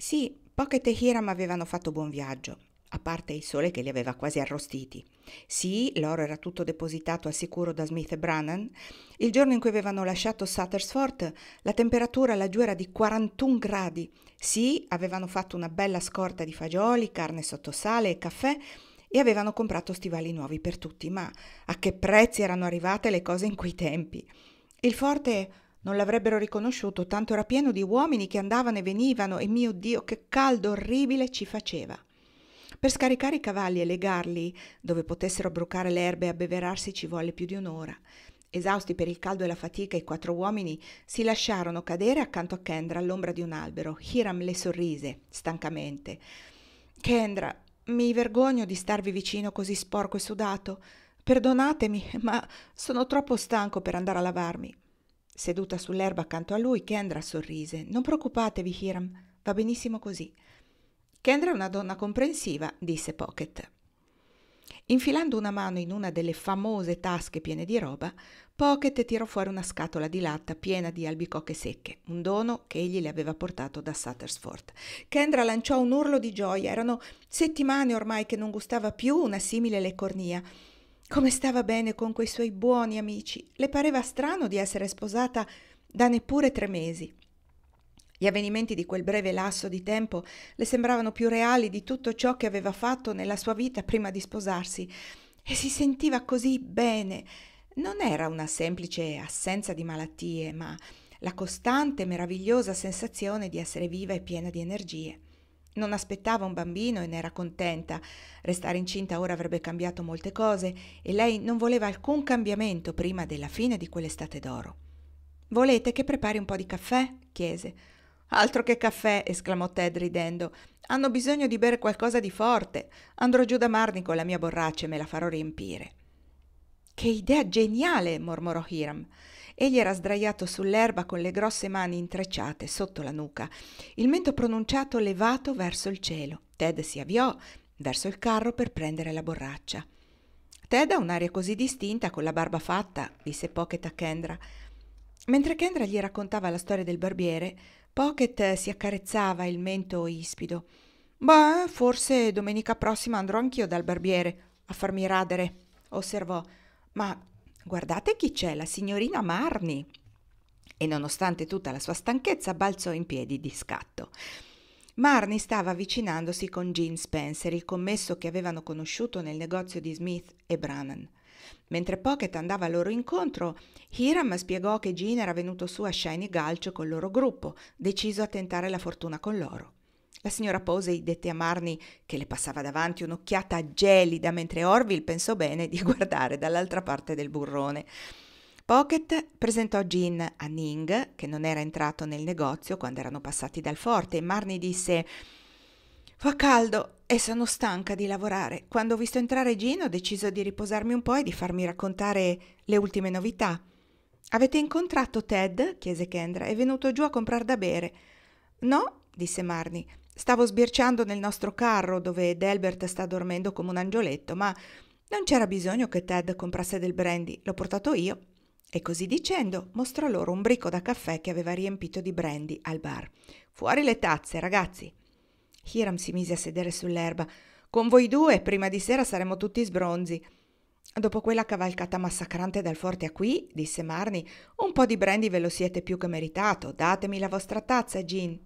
Sì, Pocket e Hiram avevano fatto buon viaggio, a parte il sole che li aveva quasi arrostiti. Sì, l'oro era tutto depositato al sicuro da Smith e Brannan. Il giorno in cui avevano lasciato Sutter's Fort, la temperatura laggiù era di 41 gradi. Sì, avevano fatto una bella scorta di fagioli, carne sotto sale e caffè e avevano comprato stivali nuovi per tutti, ma a che prezzi erano arrivate le cose in quei tempi? Il forte non l'avrebbero riconosciuto, tanto era pieno di uomini che andavano e venivano e mio Dio, che caldo orribile ci faceva. Per scaricare i cavalli e legarli dove potessero brucare le erbe e abbeverarsi ci volle più di un'ora. Esausti per il caldo e la fatica, i 4 uomini si lasciarono cadere accanto a Kendra all'ombra di un albero. Hiram le sorrise stancamente. Kendra, mi vergogno di starvi vicino così sporco e sudato. Perdonatemi, ma sono troppo stanco per andare a lavarmi. Seduta sull'erba accanto a lui, Kendra sorrise. Non preoccupatevi, Hiram, va benissimo così. Kendra è una donna comprensiva, disse Pocket. Infilando una mano in una delle famose tasche piene di roba, Pocket tirò fuori una scatola di latta piena di albicocche secche, un dono che egli le aveva portato da Suttersford. Kendra lanciò un urlo di gioia. Erano settimane ormai che non gustava più una simile leccornia. Come stava bene con quei suoi buoni amici. Le pareva strano di essere sposata da neppure 3 mesi. Gli avvenimenti di quel breve lasso di tempo le sembravano più reali di tutto ciò che aveva fatto nella sua vita prima di sposarsi e si sentiva così bene. Non era una semplice assenza di malattie, ma la costante, meravigliosa sensazione di essere viva e piena di energie. Non aspettava un bambino e ne era contenta. Restare incinta ora avrebbe cambiato molte cose e lei non voleva alcun cambiamento prima della fine di quell'estate d'oro. «Volete che prepari un po' di caffè?» chiese. «Altro che caffè!» esclamò Ted ridendo. «Hanno bisogno di bere qualcosa di forte. Andrò giù da Marni con la mia borraccia e me la farò riempire.» «Che idea geniale!» mormorò Hiram. Egli era sdraiato sull'erba con le grosse mani intrecciate sotto la nuca, il mento pronunciato levato verso il cielo. Ted si avviò verso il carro per prendere la borraccia. «Ted ha un'aria così distinta con la barba fatta», disse Pocket a Kendra. Mentre Kendra gli raccontava la storia del barbiere, Pocket si accarezzava il mento ispido. «Beh, forse domenica prossima andrò anch'io dal barbiere a farmi radere», osservò. «Ma guardate chi c'è, la signorina Marni!» E nonostante tutta la sua stanchezza balzò in piedi di scatto. Marni stava avvicinandosi con Gene Spencer, il commesso che avevano conosciuto nel negozio di Smith e Brannan. Mentre Pocket andava loro incontro, Hiram spiegò che Gene era venuto su a Shiny Gulch col loro gruppo, deciso a tentare la fortuna con loro. La signora Posey dette a Marni, che le passava davanti, un'occhiata gelida, mentre Orville pensò bene di guardare dall'altra parte del burrone. Pocket presentò Gene a Ning, che non era entrato nel negozio quando erano passati dal forte, e Marni disse: «Fa caldo e sono stanca di lavorare. Quando ho visto entrare Gene ho deciso di riposarmi un po' e di farmi raccontare le ultime novità.» «Avete incontrato Ted?» chiese Kendra. «È venuto giù a comprar da bere.» «No», disse Marni. «Stavo sbirciando nel nostro carro dove Delbert sta dormendo come un angioletto, ma non c'era bisogno che Ted comprasse del brandy, l'ho portato io.» E così dicendo mostrò loro un bricco da caffè che aveva riempito di brandy al bar. «Fuori le tazze, ragazzi!» Hiram si mise a sedere sull'erba. «Con voi due, prima di sera saremo tutti sbronzi.» «Dopo quella cavalcata massacrante dal forte a qui», disse Marni, «un po' di brandy ve lo siete più che meritato. Datemi la vostra tazza, Gin.»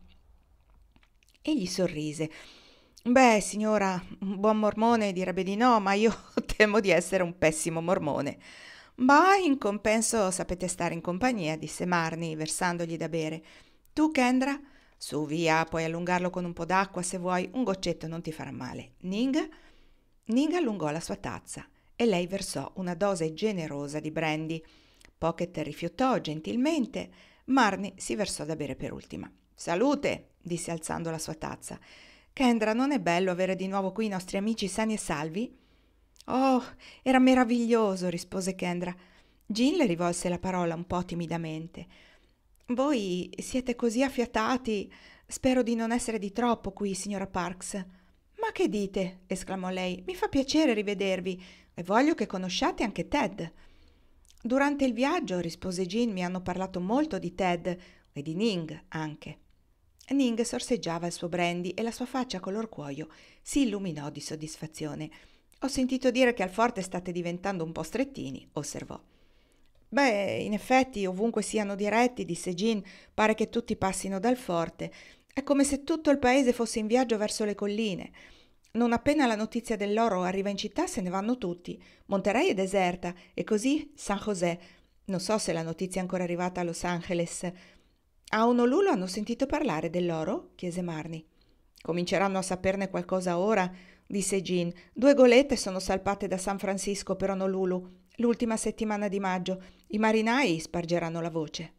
Egli sorrise. «Beh, signora, un buon mormone direbbe di no, ma io temo di essere un pessimo mormone.» «Ma in compenso sapete stare in compagnia», disse Marni, versandogli da bere. «Tu, Kendra? Su, via, puoi allungarlo con un po' d'acqua se vuoi, un goccetto non ti farà male. Ning?» Ning allungò la sua tazza e lei versò una dose generosa di brandy. Pocket rifiutò gentilmente. Marni si versò da bere per ultima. «Salute!» disse alzando la sua tazza. «Kendra, non è bello avere di nuovo qui i nostri amici sani e salvi?» «Oh, era meraviglioso», rispose Kendra. Gin le rivolse la parola un po' timidamente. «Voi siete così affiatati. Spero di non essere di troppo qui, signora Parks.» «Ma che dite?» esclamò lei. «Mi fa piacere rivedervi e voglio che conosciate anche Ted.» «Durante il viaggio», rispose Gin, «mi hanno parlato molto di Ted e di Ning anche.» Ning sorseggiava il suo brandy e la sua faccia color cuoio si illuminò di soddisfazione. «Ho sentito dire che al forte state diventando un po' strettini», osservò. «Beh, in effetti, ovunque siano diretti», disse Jean, «pare che tutti passino dal forte. È come se tutto il paese fosse in viaggio verso le colline. Non appena la notizia dell'oro arriva in città se ne vanno tutti. Monterey è deserta e così San José. Non so se la notizia è ancora arrivata a Los Angeles». «A Honolulu hanno sentito parlare dell'oro?» chiese Marnie. «Cominceranno a saperne qualcosa ora», disse Jean. «2 golette sono salpate da San Francisco per Honolulu l'ultima settimana di maggio. I marinai spargeranno la voce».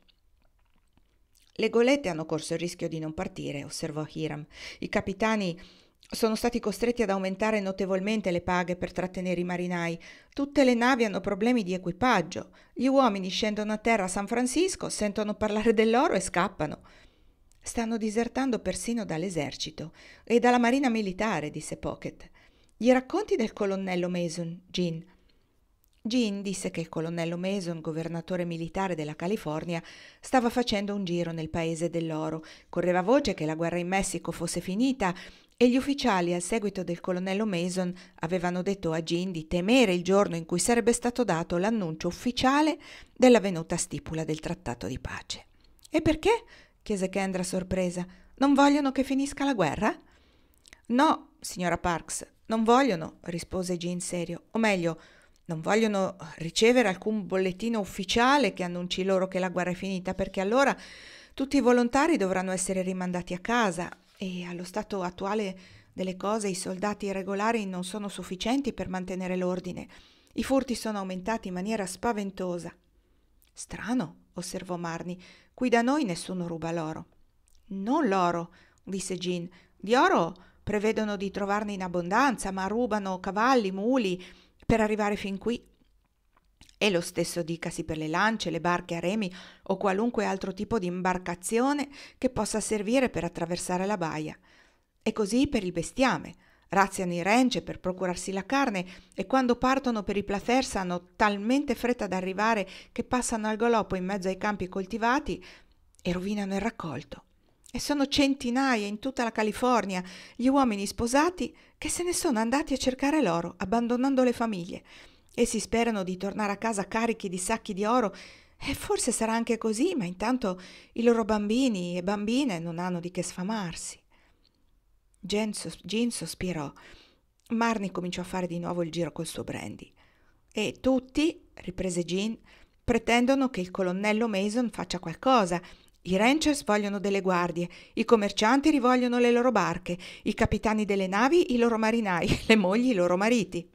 «Le golette hanno corso il rischio di non partire», osservò Hiram. «I capitani sono stati costretti ad aumentare notevolmente le paghe per trattenere i marinai. Tutte le navi hanno problemi di equipaggio. Gli uomini scendono a terra a San Francisco, sentono parlare dell'oro e scappano». «Stanno disertando persino dall'esercito e dalla marina militare», disse Pocket. «Gli racconti del colonnello Mason, Jean?» Jean disse che il colonnello Mason, governatore militare della California, stava facendo un giro nel paese dell'oro. Correva voce che la guerra in Messico fosse finita e gli ufficiali, al seguito del colonnello Mason, avevano detto a Jean di temere il giorno in cui sarebbe stato dato l'annuncio ufficiale della venuta stipula del trattato di pace. «E perché?» chiese Kendra sorpresa. «Non vogliono che finisca la guerra?» «No, signora Parks, non vogliono», rispose Jean serio. «O meglio, non vogliono ricevere alcun bollettino ufficiale che annunci loro che la guerra è finita, perché allora tutti i volontari dovranno essere rimandati a casa e allo stato attuale delle cose i soldati irregolari non sono sufficienti per mantenere l'ordine. I furti sono aumentati in maniera spaventosa». «Strano», osservò Marnie, «qui da noi nessuno ruba l'oro». «Non l'oro», disse Jean. «Di oro prevedono di trovarne in abbondanza, ma rubano cavalli, muli per arrivare fin qui. E lo stesso dicasi per le lance, le barche a remi o qualunque altro tipo di imbarcazione che possa servire per attraversare la baia. E così per il bestiame. Razziano i ranch per procurarsi la carne e quando partono per i plateers hanno talmente fretta ad arrivare che passano al galoppo in mezzo ai campi coltivati e rovinano il raccolto. E sono centinaia in tutta la California gli uomini sposati che se ne sono andati a cercare l'oro, abbandonando le famiglie. Essi sperano di tornare a casa carichi di sacchi di oro e forse sarà anche così, ma intanto i loro bambini e bambine non hanno di che sfamarsi». Jean sospirò. Marnie cominciò a fare di nuovo il giro col suo brandy. «E tutti», riprese Jean, «pretendono che il colonnello Mason faccia qualcosa. I ranchers vogliono delle guardie, i commercianti rivogliono le loro barche, i capitani delle navi i loro marinai, le mogli i loro mariti».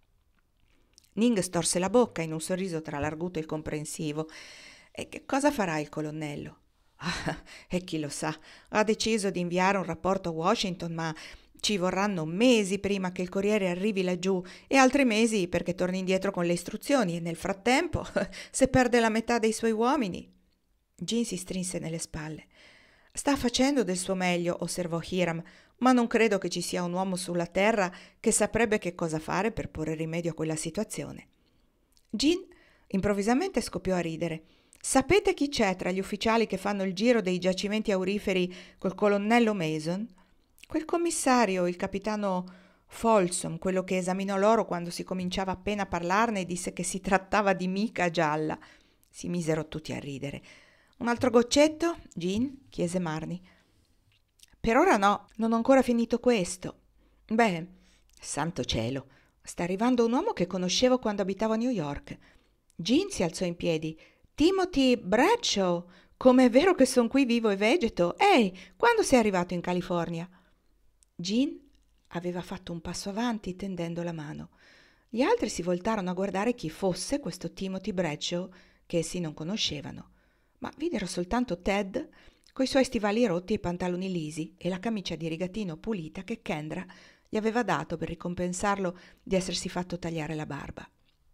Ning storse la bocca in un sorriso tra l'arguto e il comprensivo. «E che cosa farà il colonnello?» «Ah, e chi lo sa, ha deciso di inviare un rapporto a Washington, ma ci vorranno mesi prima che il corriere arrivi laggiù e altri mesi perché torni indietro con le istruzioni e nel frattempo, se perde la metà dei suoi uomini». Jean si strinse nelle spalle. «Sta facendo del suo meglio», osservò Hiram, «ma non credo che ci sia un uomo sulla terra che saprebbe che cosa fare per porre rimedio a quella situazione». Jean improvvisamente scoppiò a ridere. «Sapete chi c'è tra gli ufficiali che fanno il giro dei giacimenti auriferi col colonnello Mason? Quel commissario, il capitano Folsom, quello che esaminò l'oro quando si cominciava appena a parlarne e disse che si trattava di mica gialla». Si misero tutti a ridere. «Un altro goccetto, Jean?» chiese Marnie. «Per ora no, non ho ancora finito questo». «Beh, santo cielo, sta arrivando un uomo che conoscevo quando abitavo a New York». Jean si alzò in piedi. «Timothy Bradshaw, come è vero che son qui vivo e vegeto. Ehi, quando sei arrivato in California?» Jean aveva fatto un passo avanti tendendo la mano. Gli altri si voltarono a guardare chi fosse questo Timothy Bradshaw che essi non conoscevano, ma videro soltanto Ted coi suoi stivali rotti e i pantaloni lisi e la camicia di rigatino pulita che Kendra gli aveva dato per ricompensarlo di essersi fatto tagliare la barba.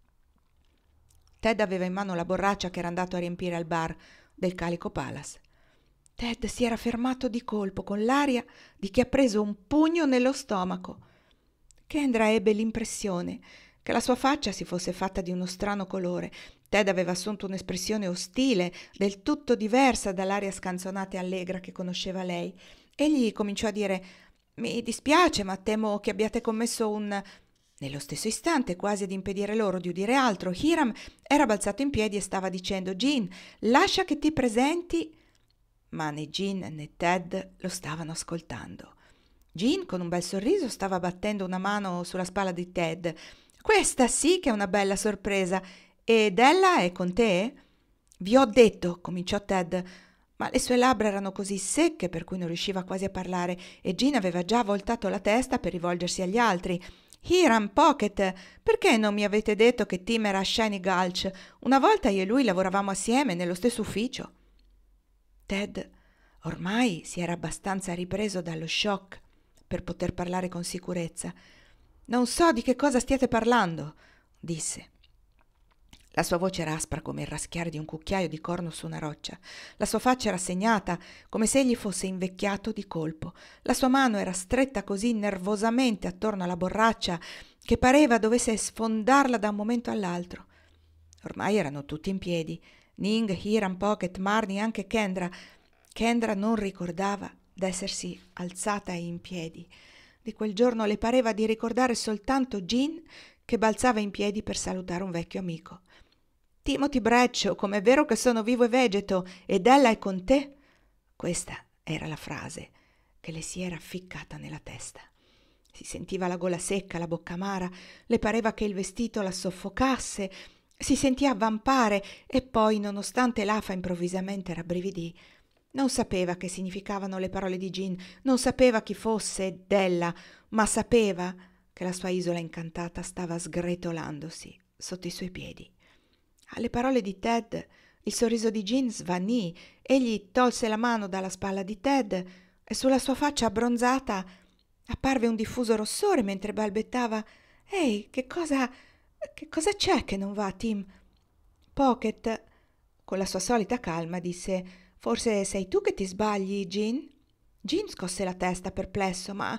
Ted aveva in mano la borraccia che era andato a riempire al bar del Calico Palace. Ted si era fermato di colpo con l'aria di chi ha preso un pugno nello stomaco. Kendra ebbe l'impressione che la sua faccia si fosse fatta di uno strano colore. Ted aveva assunto un'espressione ostile, del tutto diversa dall'aria scanzonata e allegra che conosceva lei. Egli cominciò a dire: «Mi dispiace, ma temo che abbiate commesso un...» Nello stesso istante, quasi ad impedire loro di udire altro, Hiram era balzato in piedi e stava dicendo: «Jean, lascia che ti presenti...» Ma né Jean né Ted lo stavano ascoltando. Jean, con un bel sorriso, stava battendo una mano sulla spalla di Ted. «Questa sì che è una bella sorpresa. Ed ella è con te?» «Vi ho detto», cominciò Ted, ma le sue labbra erano così secche per cui non riusciva quasi a parlare e Jean aveva già voltato la testa per rivolgersi agli altri. «Hiram, Pocket, perché non mi avete detto che Tim era a Shiny Gulch? Una volta io e lui lavoravamo assieme nello stesso ufficio». Ted ormai si era abbastanza ripreso dallo shock per poter parlare con sicurezza. «Non so di che cosa stiate parlando», disse. La sua voce era aspra come il raschiare di un cucchiaio di corno su una roccia. La sua faccia era segnata, come se egli fosse invecchiato di colpo. La sua mano era stretta così nervosamente attorno alla borraccia che pareva dovesse sfondarla da un momento all'altro. Ormai erano tutti in piedi. Ning, Hiram, Pocket, Marnie e anche Kendra. Kendra non ricordava d'essersi alzata in piedi. Di quel giorno le pareva di ricordare soltanto Jean che balzava in piedi per salutare un vecchio amico. «Timothy Bradshaw, com'è vero che sono vivo e vegeto, ed ella è con te?» Questa era la frase che le si era ficcata nella testa. Si sentiva la gola secca, la bocca amara, le pareva che il vestito la soffocasse, si sentiva avvampare e poi, nonostante l'afa improvvisamente rabbrividì. Non sapeva che significavano le parole di Jean, non sapeva chi fosse Della, ma sapeva che la sua isola incantata stava sgretolandosi sotto i suoi piedi. Alle parole di Ted il sorriso di Jean svanì. Egli tolse la mano dalla spalla di Ted e sulla sua faccia abbronzata apparve un diffuso rossore mentre balbettava: «Ehi, che cosa c'è che non va, Tim?» Pocket, con la sua solita calma, disse: «Forse sei tu che ti sbagli, Jean?» Jean scosse la testa perplesso: «Ma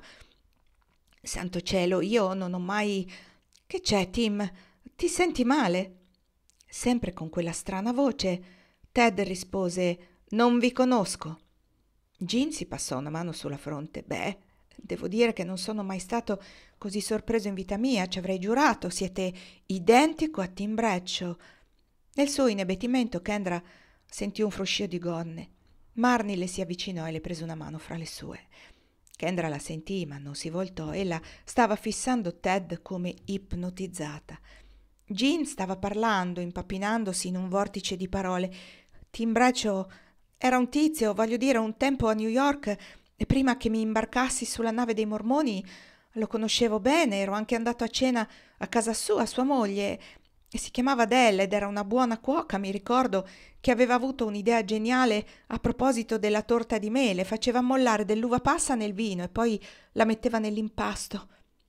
santo cielo, io non ho mai...» «Che c'è, Tim? Ti senti male?» Sempre con quella strana voce, Ted rispose: «Non vi conosco». Jean si passò una mano sulla fronte. «Beh, devo dire che non sono mai stato così sorpreso in vita mia, ci avrei giurato. Siete identico a Tim Bradshaw». Nel suo inebettimento Kendra sentì un fruscio di gonne. Marnie le si avvicinò e le prese una mano fra le sue. Kendra la sentì, ma non si voltò. Ella stava fissando Ted come ipnotizzata. Jean stava parlando, impappinandosi in un vortice di parole. «Tim Bradshaw era un tizio, voglio dire, un tempo a New York, e prima che mi imbarcassi sulla nave dei Mormoni lo conoscevo bene, ero anche andato a cena a casa sua, sua moglie, e si chiamava Adele ed era una buona cuoca. Mi ricordo che aveva avuto un'idea geniale a proposito della torta di mele, faceva ammollare dell'uva passa nel vino e poi la metteva nell'impasto.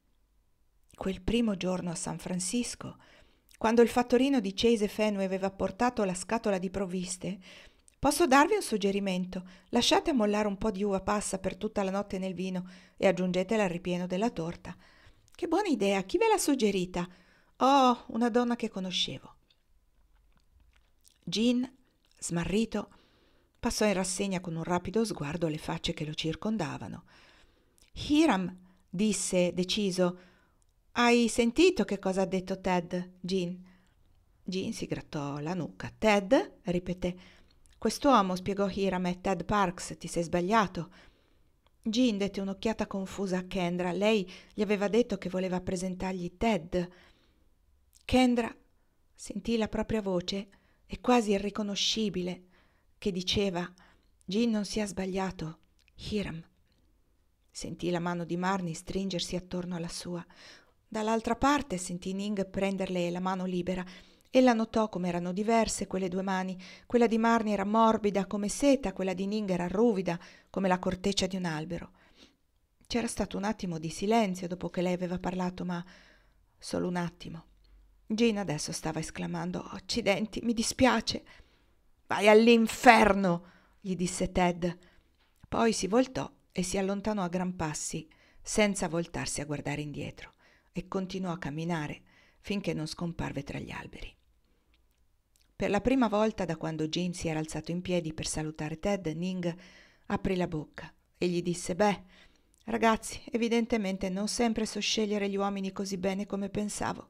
Quel primo giorno a San Francisco, quando il fattorino di Chase Fenway aveva portato la scatola di provviste, posso darvi un suggerimento: lasciate ammollare un po' di uva passa per tutta la notte nel vino e aggiungetela al ripieno della torta». «Che buona idea! Chi ve l'ha suggerita?» «Oh, una donna che conoscevo». Jean, smarrito, passò in rassegna con un rapido sguardo le facce che lo circondavano. «Hiram», disse deciso, «hai sentito che cosa ha detto Ted, Jean?» Jean si grattò la nuca. «Ted?» ripeté. «Quest'uomo», spiegò Hiram, «è Ted Parks, ti sei sbagliato». Jean dette un'occhiata confusa a Kendra. Lei gli aveva detto che voleva presentargli Ted. Kendra sentì la propria voce, e quasi irriconoscibile, che diceva: «Jean non si è sbagliato, Hiram». Sentì la mano di Marnie stringersi attorno alla sua. Dall'altra parte sentì Ning prenderle la mano libera. Ella notò come erano diverse quelle due mani. Quella di Marnie era morbida come seta, quella di Ning era ruvida come la corteccia di un albero. C'era stato un attimo di silenzio dopo che lei aveva parlato, ma solo un attimo. Jean adesso stava esclamando: «Accidenti, mi dispiace». «Vai all'inferno», gli disse Ted. Poi si voltò e si allontanò a gran passi, senza voltarsi a guardare indietro, e continuò a camminare finché non scomparve tra gli alberi. Per la prima volta da quando Jean si era alzato in piedi per salutare Ted, Ning aprì la bocca e gli disse: «Beh, ragazzi, evidentemente non sempre so scegliere gli uomini così bene come pensavo».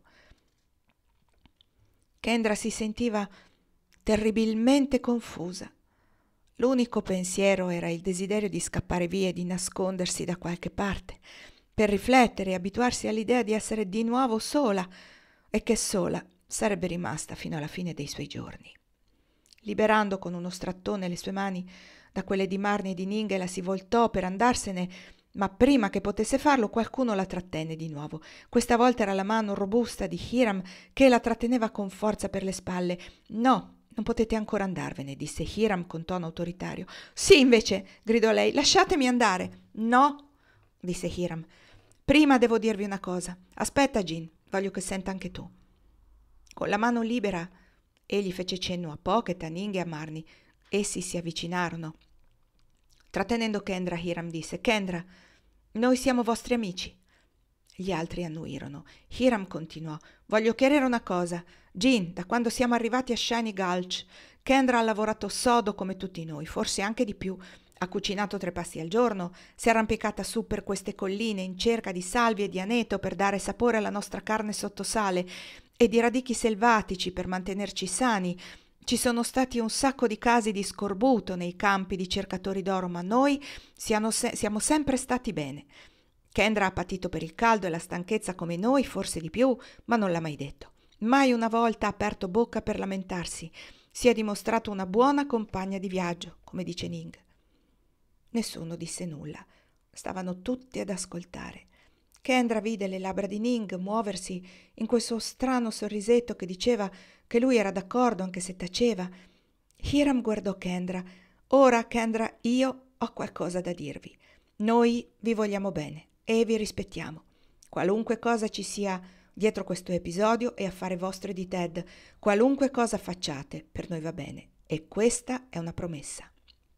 Kendra si sentiva terribilmente confusa. L'unico pensiero era il desiderio di scappare via e di nascondersi da qualche parte, per riflettere e abituarsi all'idea di essere di nuovo sola, e che sola sarebbe rimasta fino alla fine dei suoi giorni. Liberando con uno strattone le sue mani da quelle di Marnie e di Ning, la si voltò per andarsene, ma prima che potesse farlo qualcuno la trattenne di nuovo. Questa volta era la mano robusta di Hiram che la tratteneva con forza per le spalle. «No, non potete ancora andarvene», disse Hiram con tono autoritario. «Sì, invece», gridò lei, «lasciatemi andare». «No», disse Hiram. «Prima devo dirvi una cosa. Aspetta, Jean, voglio che senta anche tu». Con la mano libera egli fece cenno a Pocket, a Ning e a Marnie. Essi si avvicinarono. Trattenendo Kendra, Hiram disse: «Kendra, noi siamo vostri amici». Gli altri annuirono. Hiram continuò: «Voglio chiarire una cosa. Jean, da quando siamo arrivati a Shiny Gulch, Kendra ha lavorato sodo come tutti noi, forse anche di più. Ha cucinato 3 pasti al giorno, si è arrampicata su per queste colline in cerca di salvie e di aneto per dare sapore alla nostra carne sotto sale e di radichi selvatici per mantenerci sani. Ci sono stati un sacco di casi di scorbuto nei campi di cercatori d'oro, ma noi siamo sempre stati bene. Kendra ha patito per il caldo e la stanchezza come noi, forse di più, ma non l'ha mai detto. Mai una volta ha aperto bocca per lamentarsi. Si è dimostrato una buona compagna di viaggio, come dice Ning». Nessuno disse nulla. Stavano tutti ad ascoltare. Kendra vide le labbra di Ning muoversi in quel suo strano sorrisetto che diceva che lui era d'accordo anche se taceva. Hiram guardò Kendra. «Ora, Kendra, io ho qualcosa da dirvi. Noi vi vogliamo bene e vi rispettiamo. Qualunque cosa ci sia dietro questo episodio è affare vostro e di Ted. Qualunque cosa facciate, per noi va bene. E questa è una promessa».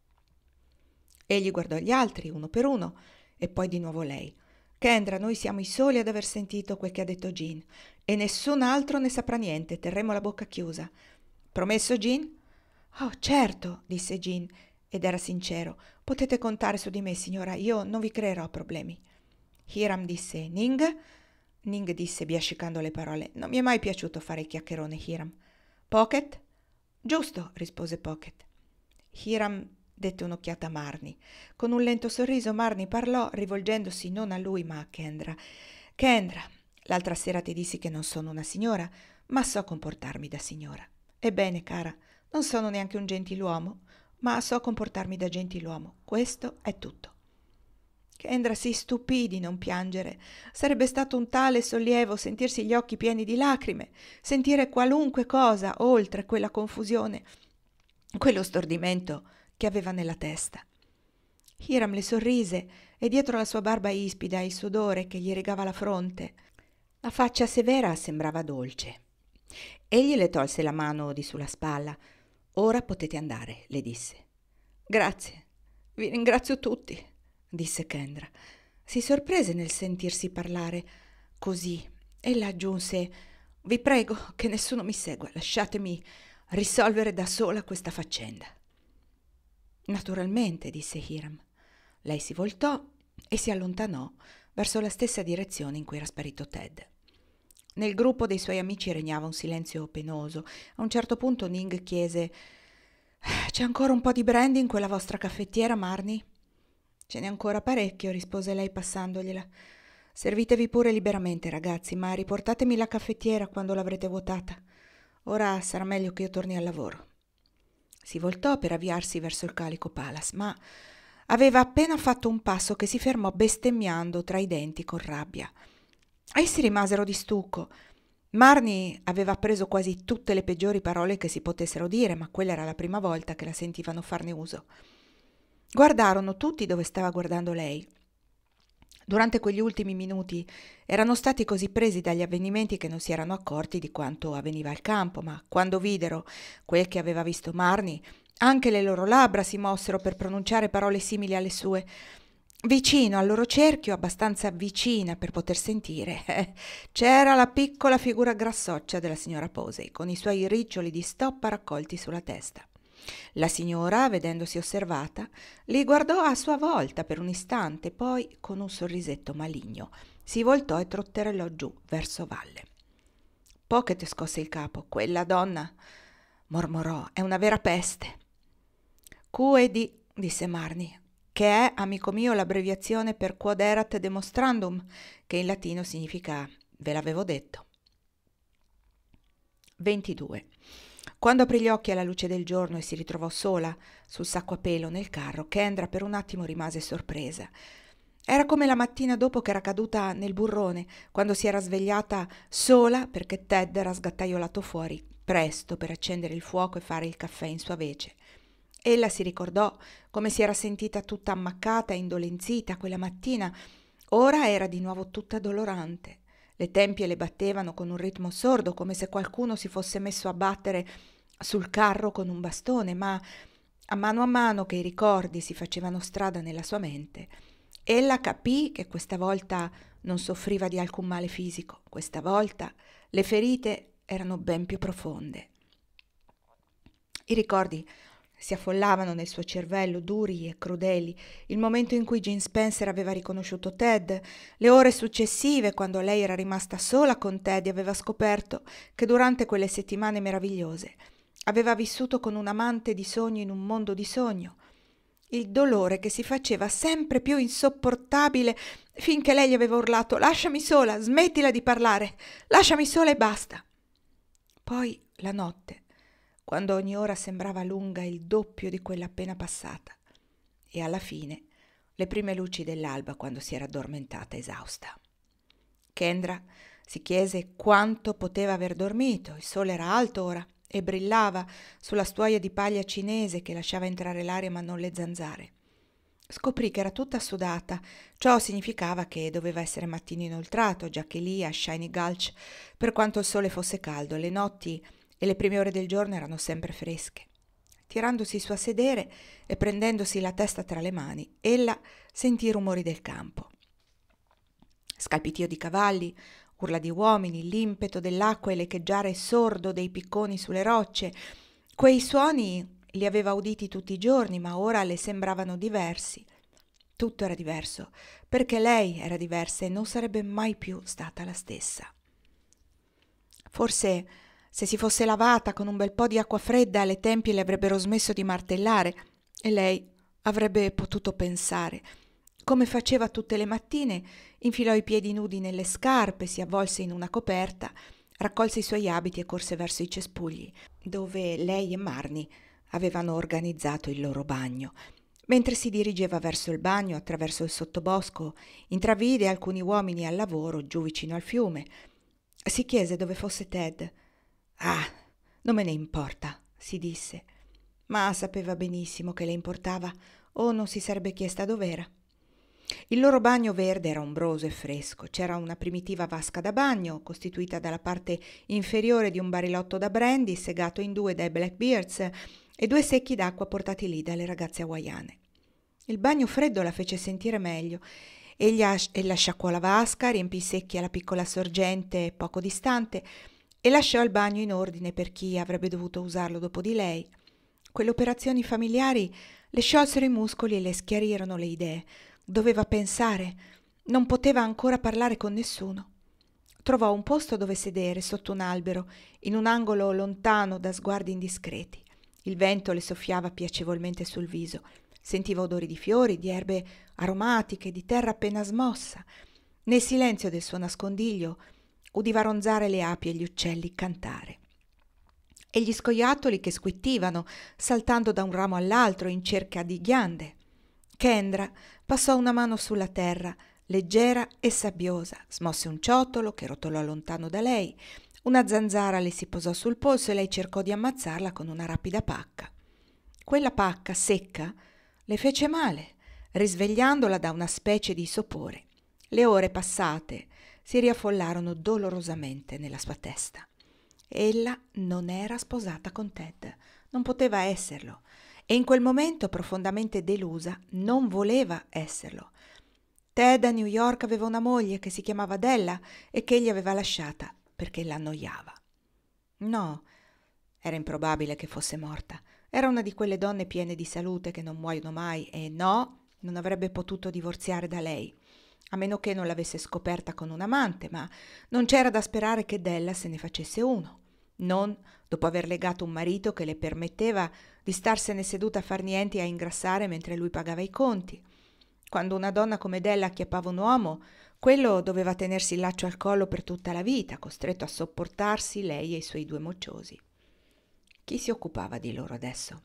Egli guardò gli altri, uno per uno, e poi di nuovo lei. «Kendra, noi siamo i soli ad aver sentito quel che ha detto Jean, e nessun altro ne saprà niente, terremo la bocca chiusa. Promesso, Jean?» «Oh, certo», disse Jean, ed era sincero. «Potete contare su di me, signora, io non vi creerò problemi». Hiram disse: «Ning?» Ning disse, biascicando le parole: «Non mi è mai piaciuto fare il chiacchierone, Hiram». «Pocket?» «Giusto», rispose Pocket. Hiram dette un'occhiata a Marnie. Con un lento sorriso Marnie parlò, rivolgendosi non a lui ma a Kendra. «Kendra, l'altra sera ti dissi che non sono una signora, ma so comportarmi da signora. Ebbene, cara, non sono neanche un gentiluomo, ma so comportarmi da gentiluomo. Questo è tutto». Kendra si stupì di non piangere. Sarebbe stato un tale sollievo sentirsi gli occhi pieni di lacrime, sentire qualunque cosa oltre quella confusione, quello stordimento che aveva nella testa. Hiram le sorrise e dietro la sua barba ispida il sudore che gli rigava la fronte, la faccia severa sembrava dolce. Egli le tolse la mano di sulla spalla. «Ora potete andare», le disse. «Grazie, vi ringrazio tutti», disse Kendra. Si sorprese nel sentirsi parlare così. Ella aggiunse: «Vi prego che nessuno mi segua, lasciatemi risolvere da sola questa faccenda». «Naturalmente», disse Hiram. Lei si voltò e si allontanò verso la stessa direzione in cui era sparito Ted. Nel gruppo dei suoi amici regnava un silenzio penoso. A un certo punto Ning chiese: «C'è ancora un po' di brandy in quella vostra caffettiera, Marnie?» «Ce n'è ancora parecchio», rispose lei passandogliela. «Servitevi pure liberamente, ragazzi, ma riportatemi la caffettiera quando l'avrete vuotata. Ora sarà meglio che io torni al lavoro». Si voltò per avviarsi verso il Calico Palace, ma aveva appena fatto un passo che si fermò bestemmiando tra i denti con rabbia. Essi rimasero di stucco. Marnie aveva appreso quasi tutte le peggiori parole che si potessero dire, ma quella era la prima volta che la sentivano farne uso. Guardarono tutti dove stava guardando lei. Durante quegli ultimi minuti erano stati così presi dagli avvenimenti che non si erano accorti di quanto avveniva al campo, ma quando videro quel che aveva visto Marnie, anche le loro labbra si mossero per pronunciare parole simili alle sue. Vicino al loro cerchio, abbastanza vicina per poter sentire, c'era la piccola figura grassoccia della signora Posey, con i suoi riccioli di stoppa raccolti sulla testa. La signora, vedendosi osservata, li guardò a sua volta per un istante, poi, con un sorrisetto maligno, si voltò e trotterellò giù verso valle. Pocket scosse il capo. «Quella donna», mormorò, «è una vera peste». «QED», disse Marnie, che è, amico mio, l'abbreviazione per Quod erat demonstrandum, che in latino significa «ve l'avevo detto». 22. Quando aprì gli occhi alla luce del giorno e si ritrovò sola sul sacco a pelo nel carro, Kendra per un attimo rimase sorpresa. Era come la mattina dopo che era caduta nel burrone, quando si era svegliata sola perché Ted era sgattaiolato fuori, presto per accendere il fuoco e fare il caffè in sua vece. Ella si ricordò come si era sentita tutta ammaccata e indolenzita quella mattina. Ora era di nuovo tutta dolorante. Le tempie le battevano con un ritmo sordo, come se qualcuno si fosse messo a battere sul carro con un bastone, ma a mano che i ricordi si facevano strada nella sua mente, ella capì che questa volta non soffriva di alcun male fisico. Questa volta le ferite erano ben più profonde. I ricordi si affollavano nel suo cervello, duri e crudeli, il momento in cui Gene Spencer aveva riconosciuto Ted, le ore successive quando lei era rimasta sola con Ted e aveva scoperto che durante quelle settimane meravigliose aveva vissuto con un amante di sogno in un mondo di sogno, il dolore che si faceva sempre più insopportabile finché lei gli aveva urlato «Lasciami sola, smettila di parlare, lasciami sola e basta». Poi la notte, quando ogni ora sembrava lunga il doppio di quella appena passata, e alla fine le prime luci dell'alba quando si era addormentata esausta. Kendra si chiese quanto poteva aver dormito. Il sole era alto ora e brillava sulla stuoia di paglia cinese che lasciava entrare l'aria ma non le zanzare. Scoprì che era tutta sudata. Ciò significava che doveva essere mattino inoltrato, già che lì a Shiny Gulch, per quanto il sole fosse caldo, le notti e le prime ore del giorno erano sempre fresche. Tirandosi su a sedere e prendendosi la testa tra le mani, ella sentì i rumori del campo. Scalpitio di cavalli, urla di uomini, l'impeto dell'acqua e l'echeggiare sordo dei picconi sulle rocce. Quei suoni li aveva uditi tutti i giorni, ma ora le sembravano diversi. Tutto era diverso, perché lei era diversa e non sarebbe mai più stata la stessa. Forse se si fosse lavata con un bel po' di acqua fredda le tempie le avrebbero smesso di martellare e lei avrebbe potuto pensare. Come faceva tutte le mattine, infilò i piedi nudi nelle scarpe, si avvolse in una coperta, raccolse i suoi abiti e corse verso i cespugli, dove lei e Marnie avevano organizzato il loro bagno. Mentre si dirigeva verso il bagno, attraverso il sottobosco, intravide alcuni uomini al lavoro giù vicino al fiume. Si chiese dove fosse Ted. «Ah, non me ne importa», si disse, ma sapeva benissimo che le importava o non si sarebbe chiesta dov'era. Il loro bagno verde era ombroso e fresco. C'era una primitiva vasca da bagno, costituita dalla parte inferiore di un barilotto da brandy, segato in due dai Blackbeards, e due secchi d'acqua portati lì dalle ragazze hawaiane. Il bagno freddo la fece sentire meglio. Ella sciacquò la vasca, riempì i secchi alla piccola sorgente poco distante e lasciò il bagno in ordine per chi avrebbe dovuto usarlo dopo di lei. Quelle operazioni familiari le sciolsero i muscoli e le schiarirono le idee. Doveva pensare, non poteva ancora parlare con nessuno. Trovò un posto dove sedere sotto un albero, in un angolo lontano da sguardi indiscreti. Il vento le soffiava piacevolmente sul viso. Sentiva odori di fiori, di erbe aromatiche, di terra appena smossa. Nel silenzio del suo nascondiglio udiva ronzare le api e gli uccelli cantare. E gli scoiattoli che squittivano, saltando da un ramo all'altro in cerca di ghiande. Kendra passò una mano sulla terra, leggera e sabbiosa, smosse un ciottolo che rotolò lontano da lei. Una zanzara le si posò sul polso e lei cercò di ammazzarla con una rapida pacca. Quella pacca secca le fece male, risvegliandola da una specie di sopore. Le ore passate si riaffollarono dolorosamente nella sua testa. Ella non era sposata con Ted, non poteva esserlo. e in quel momento, profondamente delusa, non voleva esserlo. Ted a New York aveva una moglie che si chiamava Della e che egli aveva lasciata perché l'annoiava. No, era improbabile che fosse morta. Era una di quelle donne piene di salute che non muoiono mai e no, non avrebbe potuto divorziare da lei, a meno che non l'avesse scoperta con un amante, ma non c'era da sperare che Della se ne facesse uno, non dopo aver legato un marito che le permetteva di starsene seduta a far niente e a ingrassare mentre lui pagava i conti. Quando una donna come Della acchiappava un uomo, quello doveva tenersi il laccio al collo per tutta la vita, costretto a sopportarsi lei e i suoi due mocciosi. Chi si occupava di loro adesso?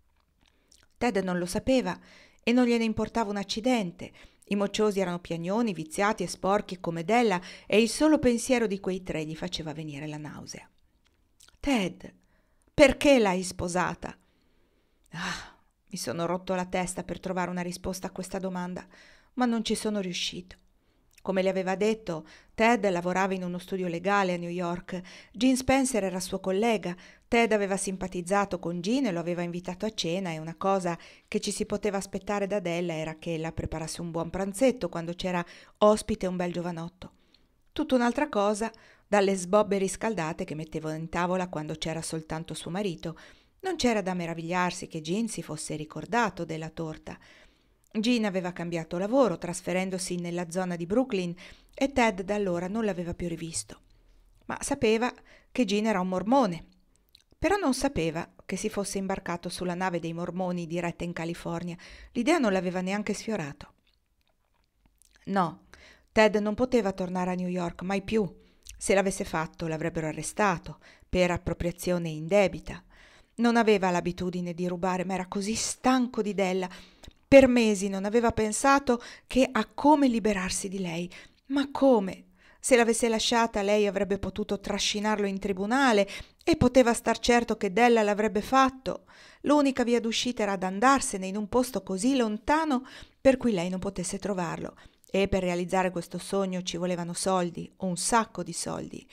Ted non lo sapeva e non gliene importava un accidente. I mocciosi erano piagnoni, viziati e sporchi come Della e il solo pensiero di quei tre gli faceva venire la nausea. Ted, perché l'hai sposata? Ah, mi sono rotto la testa per trovare una risposta a questa domanda, ma non ci sono riuscito. Come le aveva detto, Ted lavorava in uno studio legale a New York. Gene Spencer era suo collega. Ted aveva simpatizzato con Gene e lo aveva invitato a cena e una cosa che ci si poteva aspettare da Della era che ella preparasse un buon pranzetto quando c'era ospite un bel giovanotto. Tutta un'altra cosa dalle sbobbe riscaldate che metteva in tavola quando c'era soltanto suo marito. Non c'era da meravigliarsi che Gene si fosse ricordato della torta. Gene aveva cambiato lavoro, trasferendosi nella zona di Brooklyn, e Ted da allora non l'aveva più rivisto. Ma sapeva che Gene era un mormone. Però non sapeva che si fosse imbarcato sulla nave dei mormoni diretta in California. L'idea non l'aveva neanche sfiorato. No, Ted non poteva tornare a New York, mai più. Se l'avesse fatto l'avrebbero arrestato per appropriazione indebita. Non aveva l'abitudine di rubare, ma era così stanco di Della. Per mesi non aveva pensato che a come liberarsi di lei. Ma come? Se l'avesse lasciata lei avrebbe potuto trascinarlo in tribunale e poteva star certo che Della l'avrebbe fatto. L'unica via d'uscita era ad andarsene in un posto così lontano per cui lei non potesse trovarlo. E per realizzare questo sogno ci volevano soldi, un sacco di soldi.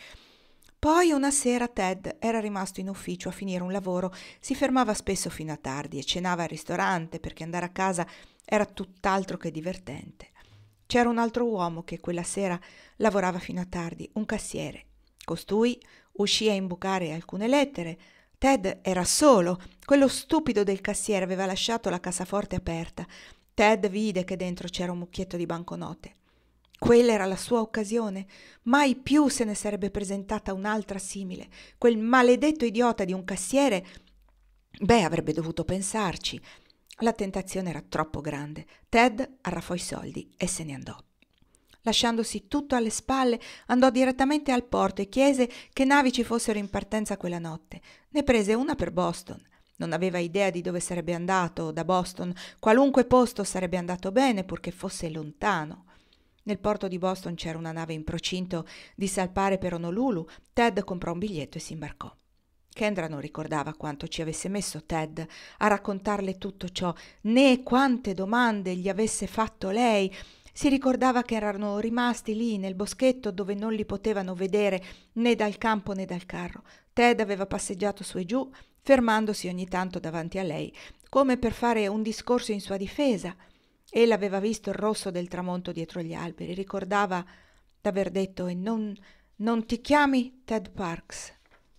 Poi una sera Ted era rimasto in ufficio a finire un lavoro, si fermava spesso fino a tardi e cenava al ristorante perché andare a casa era tutt'altro che divertente. C'era un altro uomo che quella sera lavorava fino a tardi, un cassiere. Costui uscì a imbucare alcune lettere. Ted era solo. Quello stupido del cassiere aveva lasciato la cassaforte aperta. Ted vide che dentro c'era un mucchietto di banconote. Quella era la sua occasione. Mai più se ne sarebbe presentata un'altra simile. Quel maledetto idiota di un cassiere, avrebbe dovuto pensarci. La tentazione era troppo grande. Ted arraffò i soldi e se ne andò. Lasciandosi tutto alle spalle, andò direttamente al porto e chiese che navi ci fossero in partenza quella notte. Ne prese una per Boston. Non aveva idea di dove sarebbe andato da Boston. Qualunque posto sarebbe andato bene, purché fosse lontano. Nel porto di Boston c'era una nave in procinto di salpare per Honolulu. Ted comprò un biglietto e si imbarcò. Kendra non ricordava quanto ci avesse messo Ted a raccontarle tutto ciò, né quante domande gli avesse fatto lei. Si ricordava che erano rimasti lì nel boschetto dove non li potevano vedere né dal campo né dal carro. Ted aveva passeggiato su e giù, fermandosi ogni tanto davanti a lei, come per fare un discorso in sua difesa. Ella aveva visto il rosso del tramonto dietro gli alberi, ricordava d'aver detto «E non ti chiami Ted Parks?»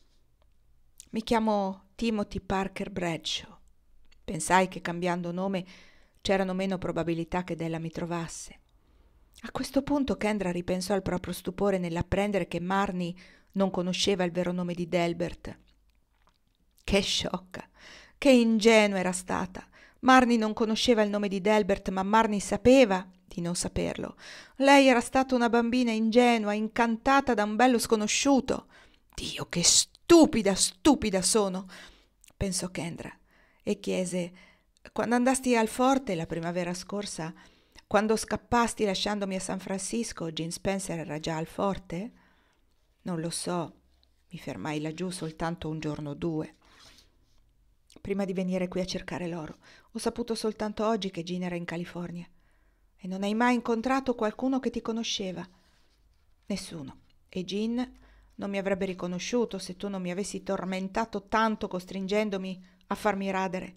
«Mi chiamo Timothy Parker Bradshaw». Pensai che cambiando nome c'erano meno probabilità che Della mi trovasse. A questo punto Kendra ripensò al proprio stupore nell'apprendere che Marnie non conosceva il vero nome di Delbert. Che sciocca, che ingenua era stata! Marnie non conosceva il nome di Delbert, ma Marnie sapeva di non saperlo. Lei era stata una bambina ingenua, incantata da un bello sconosciuto. «Dio, che stupida, stupida sono!» pensò Kendra e chiese: «Quando andasti al forte la primavera scorsa, quando scappasti lasciandomi a San Francisco, Gene Spencer era già al forte?» «Non lo so, mi fermai laggiù soltanto un giorno o due. Prima di venire qui a cercare l'oro, ho saputo soltanto oggi che Gene era in California. E non hai mai incontrato qualcuno che ti conosceva?» «Nessuno. E Gene non mi avrebbe riconosciuto se tu non mi avessi tormentato tanto costringendomi a farmi radere.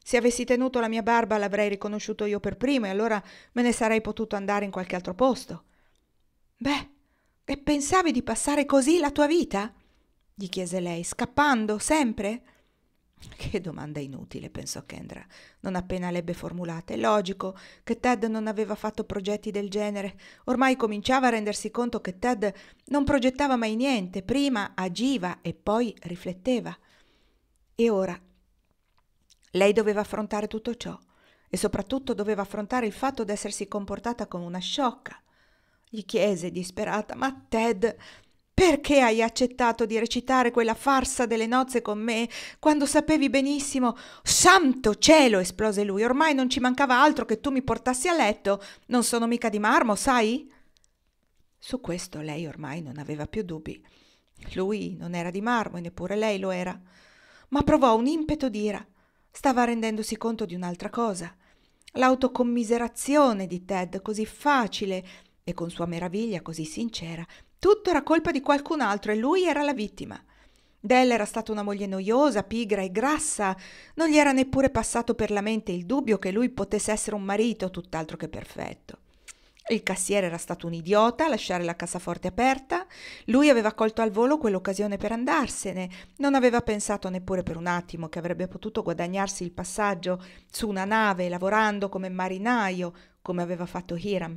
Se avessi tenuto la mia barba l'avrei riconosciuto io per primo e allora me ne sarei potuto andare in qualche altro posto. Beh, e pensavi di passare così la tua vita? Gli chiese lei, scappando, sempre? Che domanda inutile, pensò Kendra, non appena l'ebbe formulata. È logico che Ted non aveva fatto progetti del genere. Ormai cominciava a rendersi conto che Ted non progettava mai niente, prima agiva e poi rifletteva. E ora lei doveva affrontare tutto ciò e soprattutto doveva affrontare il fatto d'essersi comportata come una sciocca. Gli chiese, disperata, ma Ted, perché hai accettato di recitare quella farsa delle nozze con me quando sapevi benissimo... Santo cielo, esplose lui, ormai non ci mancava altro che tu mi portassi a letto. Non sono mica di marmo, sai? Su questo lei ormai non aveva più dubbi. Lui non era di marmo e neppure lei lo era. Ma provò un impeto d'ira. Stava rendendosi conto di un'altra cosa. L'autocommiserazione di Ted, così facile e con sua meraviglia così sincera. Tutto era colpa di qualcun altro e lui era la vittima. Della era stata una moglie noiosa, pigra e grassa. Non gli era neppure passato per la mente il dubbio che lui potesse essere un marito tutt'altro che perfetto. Il cassiere era stato un idiota a lasciare la cassaforte aperta. Lui aveva colto al volo quell'occasione per andarsene. Non aveva pensato neppure per un attimo che avrebbe potuto guadagnarsi il passaggio su una nave lavorando come marinaio, come aveva fatto Hiram.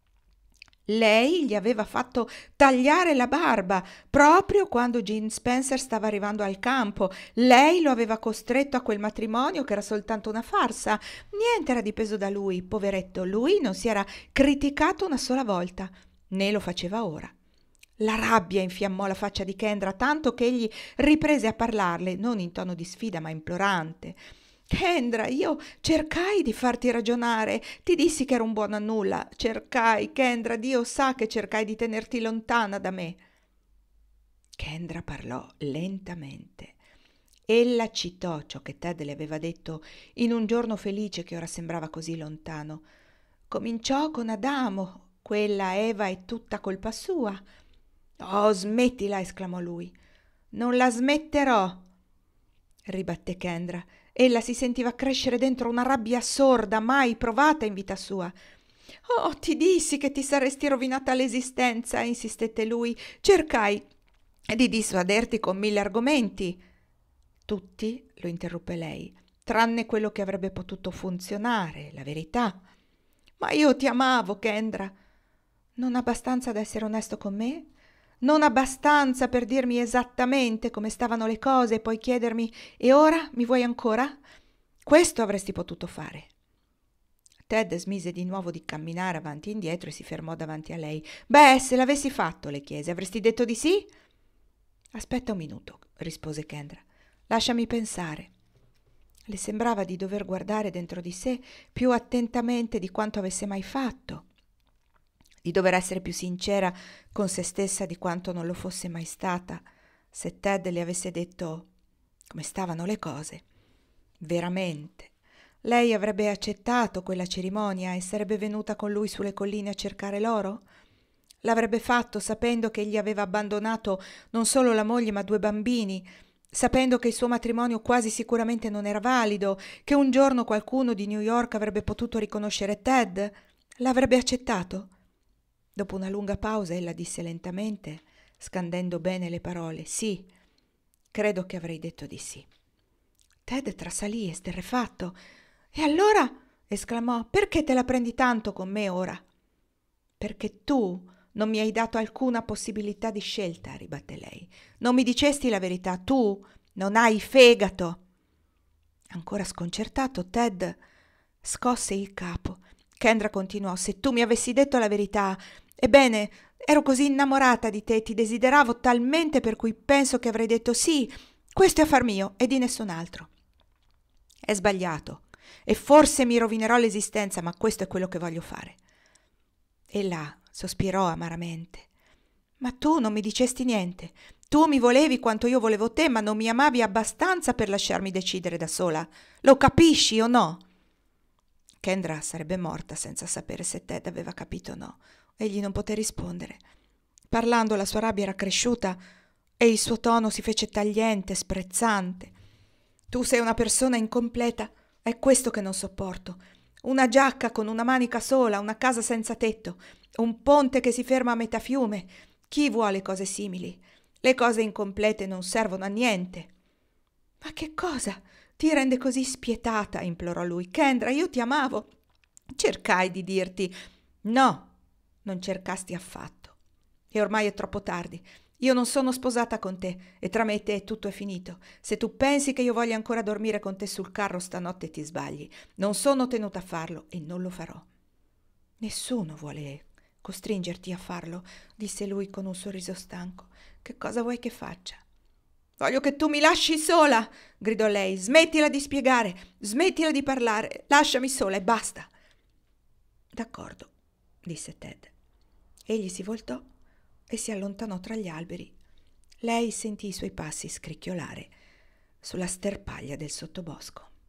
Lei gli aveva fatto tagliare la barba proprio quando Gene Spencer stava arrivando al campo. Lei lo aveva costretto a quel matrimonio che era soltanto una farsa. Niente era dipeso da lui, poveretto. Lui non si era criticato una sola volta, né lo faceva ora. La rabbia infiammò la faccia di Kendra tanto che egli riprese a parlarle, non in tono di sfida ma implorante. Kendra, io cercai di farti ragionare, ti dissi che ero un buono a nulla. Cercai, Kendra, Dio sa che cercai di tenerti lontana da me. Kendra parlò lentamente. Ella citò ciò che Ted le aveva detto in un giorno felice che ora sembrava così lontano. Cominciò con Adamo, quella Eva è tutta colpa sua. Oh, smettila, esclamò lui. Non la smetterò, ribatté Kendra. Ella si sentiva crescere dentro una rabbia sorda, mai provata in vita sua. «Oh, ti dissi che ti saresti rovinata l'esistenza», insistette lui. «Cercai di dissuaderti con 1000 argomenti». «Tutti», lo interruppe lei, «tranne quello che avrebbe potuto funzionare, la verità». «Ma io ti amavo, Kendra». «Non abbastanza da essere onesto con me? Non abbastanza per dirmi esattamente come stavano le cose e poi chiedermi «E ora mi vuoi ancora?» Questo avresti potuto fare». Ted smise di nuovo di camminare avanti e indietro e si fermò davanti a lei. «Beh, se l'avessi fatto», le chiese, «avresti detto di sì?» «Aspetta un minuto», rispose Kendra. «Lasciami pensare». Le sembrava di dover guardare dentro di sé più attentamente di quanto avesse mai fatto, di dover essere più sincera con se stessa di quanto non lo fosse mai stata se Ted le avesse detto come stavano le cose. Veramente, lei avrebbe accettato quella cerimonia e sarebbe venuta con lui sulle colline a cercare l'oro? L'avrebbe fatto sapendo che egli aveva abbandonato non solo la moglie ma 2 bambini, sapendo che il suo matrimonio quasi sicuramente non era valido, che un giorno qualcuno di New York avrebbe potuto riconoscere Ted? L'avrebbe accettato? Dopo una lunga pausa ella disse lentamente, scandendo bene le parole, «Sì, credo che avrei detto di sì». Ted trasalì esterrefatto. «E allora?» esclamò, «perché te la prendi tanto con me ora?» «Perché tu non mi hai dato alcuna possibilità di scelta», ribatté lei. «Non mi dicesti la verità, tu non hai fegato». Ancora sconcertato, Ted scosse il capo. Kendra continuò, «Se tu mi avessi detto la verità, ebbene, ero così innamorata di te, ti desideravo talmente per cui penso che avrei detto sì, questo è affar mio e di nessun altro. È sbagliato e forse mi rovinerò l'esistenza, ma questo è quello che voglio fare». Ella sospirò amaramente. «Ma tu non mi dicesti niente. Tu mi volevi quanto io volevo te, ma non mi amavi abbastanza per lasciarmi decidere da sola. Lo capisci o no?» Kendra sarebbe morta senza sapere se Ted aveva capito o no. Egli non poté rispondere. Parlando la sua rabbia era cresciuta e il suo tono si fece tagliente, sprezzante. «Tu sei una persona incompleta, È questo che non sopporto. Una giacca con una manica sola, una casa senza tetto, un ponte che si ferma a metà fiume. Chi vuole cose simili? Le cose incomplete non servono a niente. Ma che cosa ti rende così spietata? Implorò lui. Kendra, io ti amavo. Cercai di dirti no, non cercasti affatto. E ormai è troppo tardi. Io non sono sposata con te e tra me e te tutto è finito. Se tu pensi che io voglia ancora dormire con te sul carro stanotte ti sbagli. Non sono tenuta a farlo e non lo farò. Nessuno vuole costringerti a farlo, disse lui con un sorriso stanco. Che cosa vuoi che faccia? Voglio che tu mi lasci sola, gridò lei. Smettila di spiegare, smettila di parlare, lasciami sola e basta. D'accordo, disse Ted. Egli si voltò e si allontanò tra gli alberi. Lei sentì i suoi passi scricchiolare sulla sterpaglia del sottobosco.